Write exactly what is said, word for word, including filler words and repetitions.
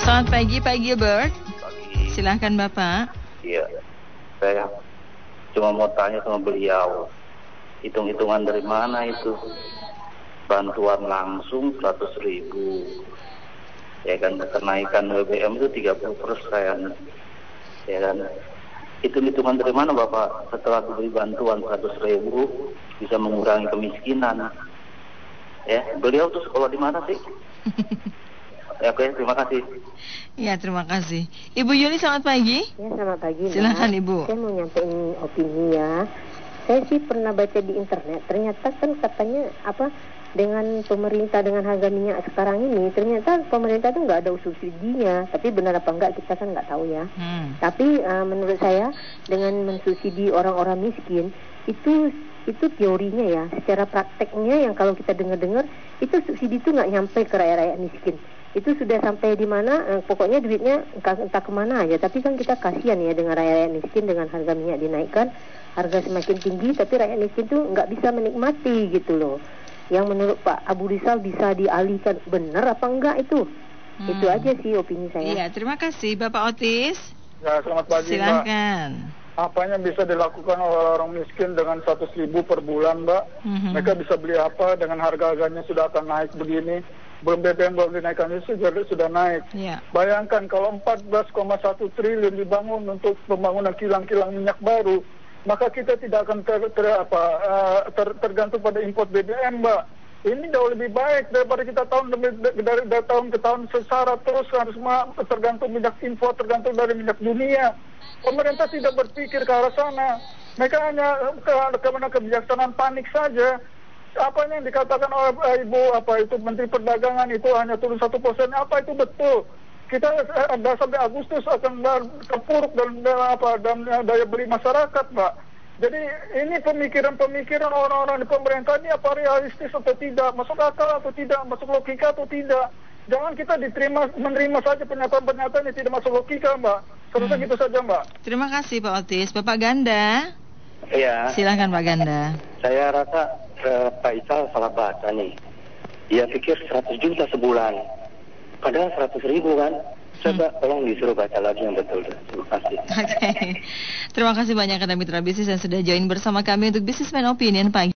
Selamat pagi Pak Gilbert. Pagi. Silahkan Bapak. Iya, saya cuma mau tanya sama beliau, hitung-hitungan dari mana itu bantuan langsung seratus ribu, ya kan, kenaikan B B M itu tiga puluh persen, ya kan, hitung-hitungan dari mana Bapak setelah diberi bantuan seratus ribu bisa mengurangi kemiskinan, ya, beliau tuh sekolah di mana sih? Ya, oke, terima kasih. Ya, terima kasih. Ibu Yuli, selamat pagi. Ya, selamat pagi. Silakan Mbak. Ibu. Saya mau nyampein opini ya. Saya sih pernah baca di internet, ternyata kan katanya apa dengan pemerintah dengan harga minyak sekarang ini, ternyata pemerintah tuh nggak ada subsidinya. Tapi benar apa enggak kita kan nggak tahu ya. Hmm. Tapi uh, menurut saya dengan mensubsidi orang-orang miskin itu itu teorinya ya. Secara prakteknya yang kalau kita dengar-dengar itu subsidi itu nggak nyampe ke rakyat-rakyat miskin. Itu sudah sampai di mana, eh, pokoknya duitnya entah, entah kemana aja. Tapi kan kita kasihan ya dengan rakyat miskin, dengan harga minyak dinaikkan, harga semakin tinggi, tapi rakyat miskin tuh nggak bisa menikmati gitu loh. Yang menurut Pak Abu Rizal bisa dialihkan, benar apa enggak itu? Hmm. Itu aja sih opini saya. Iya, terima kasih Bapak Otis. Ya, selamat pagi Silakan. Mbak. Apa yang bisa dilakukan oleh orang miskin dengan seratus ribu per bulan Mbak? Mm-hmm. Mereka bisa beli apa dengan harga-harganya sudah akan naik begini? Belum B B M belum dinaikkan, itu sudah, sudah naik. Yeah. Bayangkan kalau empat belas koma satu triliun dibangun untuk pembangunan kilang-kilang minyak baru, maka kita tidak akan ter, ter, apa, uh, ter, tergantung pada import B B M Mbak. Ini jauh lebih baik daripada kita tahun demi, dari, dari tahun ke tahun sesara terus harus tergantung minyak impor, tergantung dari minyak dunia. Pemerintah tidak berpikir ke arah sana. Mereka hanya ke, ke mana kebijaksanaan panik saja. Apa yang dikatakan oleh uh, Ibu apa itu Menteri Perdagangan itu hanya turun satu persen, apa itu betul? Kita ada uh, sampai Agustus akan terpuruk dan uh, apa dan uh, daya beli masyarakat, Mbak. Jadi ini pemikiran-pemikiran orang-orang di pemerintah ini apa realistis atau tidak, masuk akal atau tidak, masuk logika atau tidak. Jangan kita diterima menerima saja pernyataan-pernyataan yang tidak masuk logika, Mbak. Seharusnya hmm. gitu saja, Mbak. Terima kasih Pak Otis. Bapak Ganda. Iya. Silakan Pak Ganda. Saya rasa uh, Pak Ical salah baca nih. Dia pikir seratus juta sebulan. Padahal seratus ribu kan. Coba hmm. tolong disuruh baca lagi yang betul. Terima kasih. Oke. Okay. Terima kasih banyak kepada mitra bisnis yang sudah join bersama kami untuk Businessman Opinion pagi.